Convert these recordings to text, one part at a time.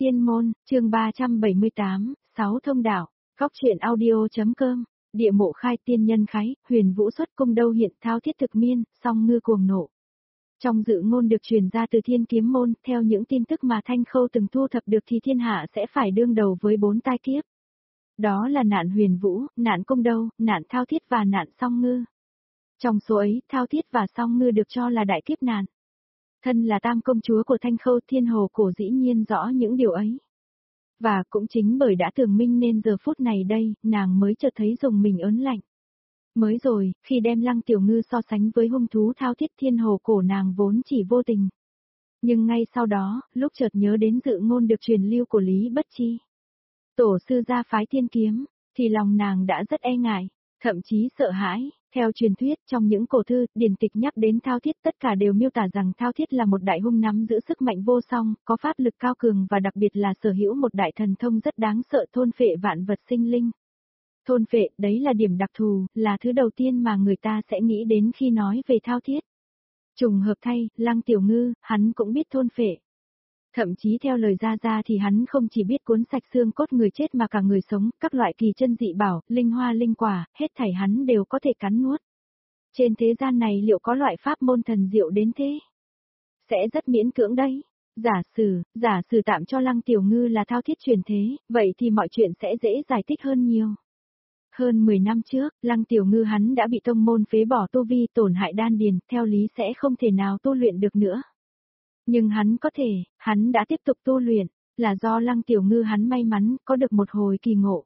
Tiên môn, chương 378, 6 thông đạo, góc truyện audio.com, địa mộ khai tiên nhân khái, huyền vũ xuất cung đâu hiện thao thiết thực miên, song ngư cuồng nộ. Trong dự ngôn được truyền ra từ Thiên Kiếm môn, theo những tin tức mà Thanh Khâu từng thu thập được thì thiên hạ sẽ phải đương đầu với 4 tai kiếp. Đó là nạn huyền vũ, nạn cung đâu, nạn thao thiết và nạn song ngư. Trong số ấy, thao thiết và song ngư được cho là đại kiếp nạn. Thân là tam công chúa của Thanh Khâu, Thiên Hồ Cổ dĩ nhiên rõ những điều ấy. Và cũng chính bởi đã tường minh nên giờ phút này đây, nàng mới chợt thấy dùng mình ớn lạnh. Mới rồi, khi đem Lăng Tiểu Ngư so sánh với hung thú thao thiết Thiên Hồ Cổ nàng vốn chỉ vô tình. Nhưng ngay sau đó, lúc chợt nhớ đến dự ngôn được truyền lưu của Lý Bất Chi, tổ sư gia phái Thiên Kiếm, thì lòng nàng đã rất e ngại, thậm chí sợ hãi. Theo truyền thuyết, trong những cổ thư, điển tịch nhắc đến thao thiết tất cả đều miêu tả rằng thao thiết là một đại hung nắm giữ sức mạnh vô song, có pháp lực cao cường và đặc biệt là sở hữu một đại thần thông rất đáng sợ thôn phệ vạn vật sinh linh. Thôn phệ, đấy là điểm đặc thù, là thứ đầu tiên mà người ta sẽ nghĩ đến khi nói về thao thiết. Trùng hợp thay, Lăng Tiểu Ngư, hắn cũng biết thôn phệ. Thậm chí theo lời Gia thì hắn không chỉ biết cuốn sạch xương cốt người chết mà cả người sống, các loại kỳ chân dị bảo, linh hoa linh quả, hết thảy hắn đều có thể cắn nuốt. Trên thế gian này liệu có loại pháp môn thần diệu đến thế? Sẽ rất miễn cưỡng đấy. Giả sử tạm cho Lăng Tiểu Ngư là thao thiết truyền thế, vậy thì mọi chuyện sẽ dễ giải thích hơn nhiều. Hơn 10 năm trước, Lăng Tiểu Ngư hắn đã bị tông môn phế bỏ tu vi, tổn hại đan điền, theo lý sẽ không thể nào tu luyện được nữa. Nhưng hắn đã tiếp tục tu luyện, là do Lăng Tiểu Ngư hắn may mắn, có được một hồi kỳ ngộ.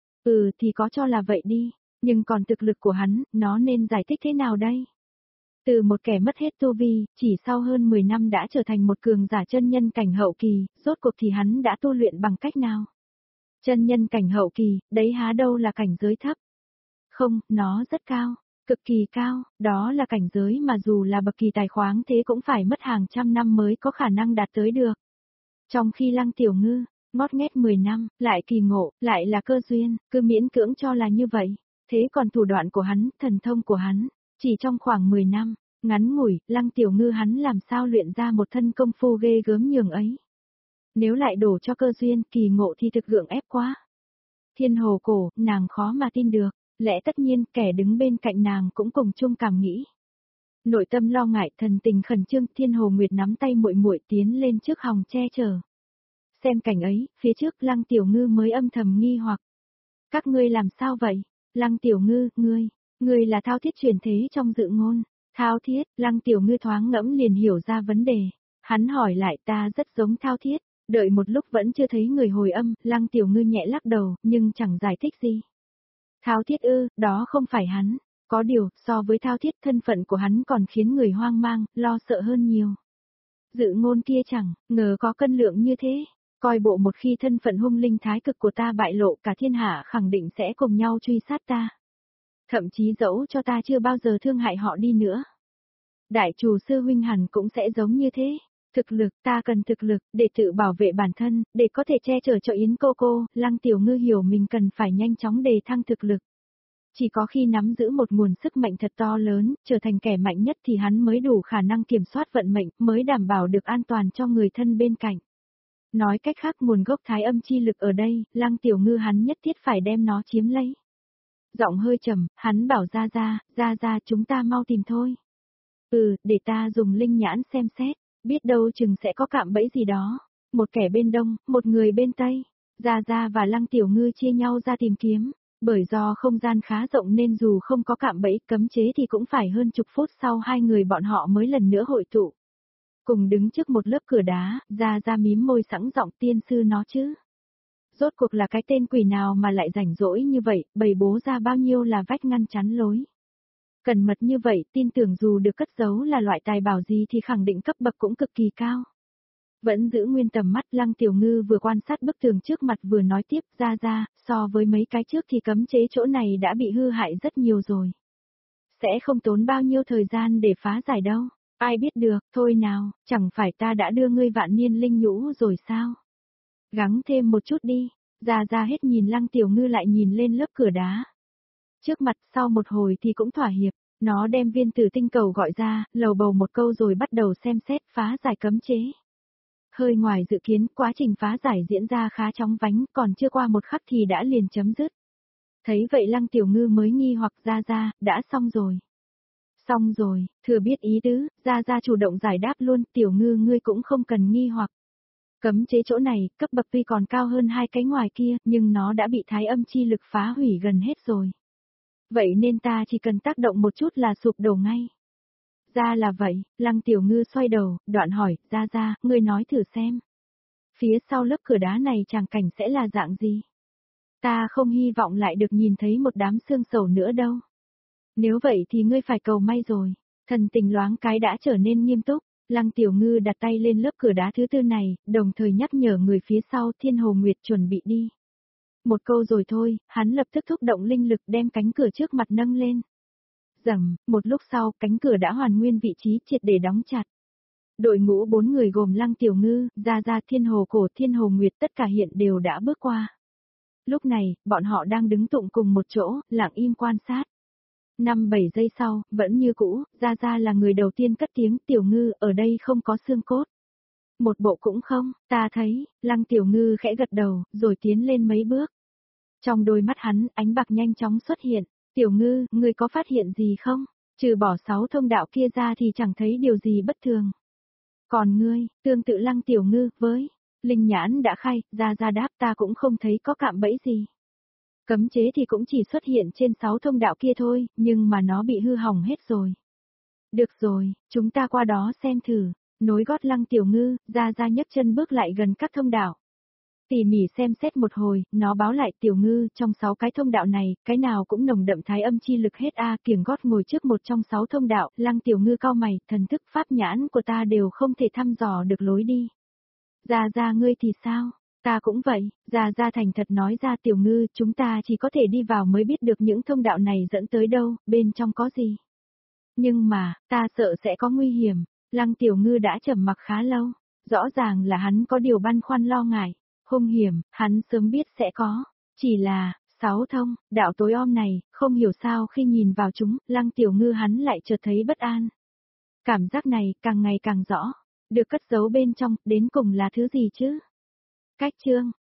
Thì có cho là vậy đi, nhưng còn thực lực của hắn, nó nên giải thích thế nào đây? Từ một kẻ mất hết tu vi, chỉ sau hơn 10 năm đã trở thành một cường giả chân nhân cảnh hậu kỳ, rốt cuộc thì hắn đã tu luyện bằng cách nào? Chân nhân cảnh hậu kỳ, đấy há đâu là cảnh giới thấp? Không, nó rất cao. Cực kỳ cao, đó là cảnh giới mà dù là bậc kỳ tài khoáng thế cũng phải mất hàng trăm năm mới có khả năng đạt tới được. Trong khi Lăng Tiểu Ngư, ngót nghét 10 năm, lại kỳ ngộ, lại là cơ duyên, cứ miễn cưỡng cho là như vậy. Thế còn thủ đoạn của hắn, thần thông của hắn, chỉ trong khoảng 10 năm, ngắn ngủi, Lăng Tiểu Ngư hắn làm sao luyện ra một thân công phu ghê gớm nhường ấy. Nếu lại đổ cho cơ duyên, kỳ ngộ thì thực gượng ép quá. Thiên Hồ Cổ, nàng khó mà tin được. Lẽ tất nhiên kẻ đứng bên cạnh nàng cũng cùng chung cảm nghĩ. Nội tâm lo ngại thần tình khẩn trương Thiên Hồ Nguyệt nắm tay muội muội tiến lên trước hòng che chở. Xem cảnh ấy, phía trước Lăng Tiểu Ngư mới âm thầm nghi hoặc. Các ngươi làm sao vậy? Lăng Tiểu Ngư, ngươi là thao thiết truyền thế trong dự ngôn. Thao thiết, Lăng Tiểu Ngư thoáng ngẫm liền hiểu ra vấn đề. Hắn hỏi lại ta rất giống thao thiết, đợi một lúc vẫn chưa thấy người hồi âm, Lăng Tiểu Ngư nhẹ lắc đầu, nhưng chẳng giải thích gì. Thao thiết đó không phải hắn. Có điều, so với thao thiết thân phận của hắn còn khiến người hoang mang, lo sợ hơn nhiều. Dự ngôn kia chẳng ngờ có cân lượng như thế. Coi bộ một khi thân phận hung linh thái cực của ta bại lộ cả thiên hạ khẳng định sẽ cùng nhau truy sát ta. Thậm chí dẫu cho ta chưa bao giờ thương hại họ đi nữa. Đại chủ sư huynh hẳn cũng sẽ giống như thế. Thực lực, ta cần thực lực, để tự bảo vệ bản thân, để có thể che chở cho Yến cô, Lăng Tiểu Ngư hiểu mình cần phải nhanh chóng đề thăng thực lực. Chỉ có khi nắm giữ một nguồn sức mạnh thật to lớn, trở thành kẻ mạnh nhất thì hắn mới đủ khả năng kiểm soát vận mệnh, mới đảm bảo được an toàn cho người thân bên cạnh. Nói cách khác nguồn gốc thái âm chi lực ở đây, Lăng Tiểu Ngư hắn nhất thiết phải đem nó chiếm lấy. Giọng hơi trầm, hắn bảo ra chúng ta mau tìm thôi. Để ta dùng linh nhãn xem xét. Biết đâu chừng sẽ có cạm bẫy gì đó. Một kẻ bên đông, một người bên tây. Gia và Lăng Tiểu Ngư chia nhau ra tìm kiếm. Bởi do không gian khá rộng nên dù không có cạm bẫy cấm chế thì cũng phải hơn chục phút sau hai người bọn họ mới lần nữa hội tụ. Cùng đứng trước một lớp cửa đá, Gia mím môi sẵn giọng tiên sư nó chứ. Rốt cuộc là cái tên quỷ nào mà lại rảnh rỗi như vậy, bày bố ra bao nhiêu là vách ngăn chắn lối. Cẩn mật như vậy, tin tưởng dù được cất giấu là loại tài bảo gì thì khẳng định cấp bậc cũng cực kỳ cao. Vẫn giữ nguyên tầm mắt Lăng Tiểu Ngư vừa quan sát bức tường trước mặt vừa nói tiếp ra, so với mấy cái trước thì cấm chế chỗ này đã bị hư hại rất nhiều rồi. Sẽ không tốn bao nhiêu thời gian để phá giải đâu, ai biết được, thôi nào, chẳng phải ta đã đưa ngươi vạn niên linh nhũ rồi sao? Gắng thêm một chút đi, ra hết nhìn Lăng Tiểu Ngư lại nhìn lên lớp cửa đá. Trước mặt sau một hồi thì cũng thỏa hiệp, nó đem viên tử tinh cầu gọi ra, lầu bầu một câu rồi bắt đầu xem xét phá giải cấm chế. Hơi ngoài dự kiến, quá trình phá giải diễn ra khá chóng vánh, còn chưa qua một khắc thì đã liền chấm dứt. Thấy vậy Lăng Tiểu Ngư mới nghi hoặc ra, đã xong rồi. Xong rồi, thừa biết ý tứ, ra chủ động giải đáp luôn, Tiểu Ngư ngươi cũng không cần nghi hoặc. Cấm chế chỗ này, cấp bậc tuy còn cao hơn hai cái ngoài kia, nhưng nó đã bị thái âm chi lực phá hủy gần hết rồi. Vậy nên ta chỉ cần tác động một chút là sụp đổ ngay. Ra là vậy, Lăng Tiểu Ngư xoay đầu, đoạn hỏi, ra, ngươi nói thử xem. Phía sau lớp cửa đá này tràng cảnh sẽ là dạng gì? Ta không hy vọng lại được nhìn thấy một đám xương sầu nữa đâu. Nếu vậy thì ngươi phải cầu may rồi. Thần tình loáng cái đã trở nên nghiêm túc. Lăng Tiểu Ngư đặt tay lên lớp cửa đá thứ tư này, đồng thời nhắc nhở người phía sau Thiên Hồ Nguyệt chuẩn bị đi. Một câu rồi thôi, hắn lập tức thúc động linh lực đem cánh cửa trước mặt nâng lên. Rầm, một lúc sau, cánh cửa đã hoàn nguyên vị trí triệt để đóng chặt. Đội ngũ 4 người gồm Lăng Tiểu Ngư, Ra Thiên Hồ Cổ, Thiên Hồ Nguyệt tất cả hiện đều đã bước qua. Lúc này, bọn họ đang đứng tụng cùng một chỗ, lặng im quan sát. 5-7 giây sau, vẫn như cũ, Ra là người đầu tiên cất tiếng, Tiểu Ngư, ở đây không có xương cốt. Một bộ cũng không, ta thấy, Lăng Tiểu Ngư khẽ gật đầu, rồi tiến lên mấy bước. Trong đôi mắt hắn, ánh bạc nhanh chóng xuất hiện, Tiểu Ngư, ngươi có phát hiện gì không? Trừ bỏ 6 thông đạo kia ra thì chẳng thấy điều gì bất thường. Còn ngươi, tương tự Lăng Tiểu Ngư, với linh nhãn đã khai, Ra đáp ta cũng không thấy có cạm bẫy gì. Cấm chế thì cũng chỉ xuất hiện trên 6 thông đạo kia thôi, nhưng mà nó bị hư hỏng hết rồi. Được rồi, chúng ta qua đó xem thử. Nối gót Lăng Tiểu Ngư, Ra nhấc chân bước lại gần các thông đạo. Tỉ mỉ xem xét một hồi, nó báo lại Tiểu Ngư, trong 6 cái thông đạo này, cái nào cũng nồng đậm thái âm chi lực hết a. Kiểng gót ngồi trước một trong 6 thông đạo, Lăng Tiểu Ngư cau mày, thần thức pháp nhãn của ta đều không thể thăm dò được lối đi. Ra ngươi thì sao? Ta cũng vậy, Ra thành thật nói ra Tiểu Ngư, chúng ta chỉ có thể đi vào mới biết được những thông đạo này dẫn tới đâu, bên trong có gì. Nhưng mà, ta sợ sẽ có nguy hiểm. Lăng Tiểu Ngư đã trầm mặc khá lâu, rõ ràng là hắn có điều băn khoăn lo ngại. Hung hiểm, hắn sớm biết sẽ có. Chỉ là, 6 thông, đạo tối om này, không hiểu sao khi nhìn vào chúng, Lăng Tiểu Ngư hắn lại chợt thấy bất an. Cảm giác này càng ngày càng rõ. Được cất giấu bên trong, đến cùng là thứ gì chứ? Cách chương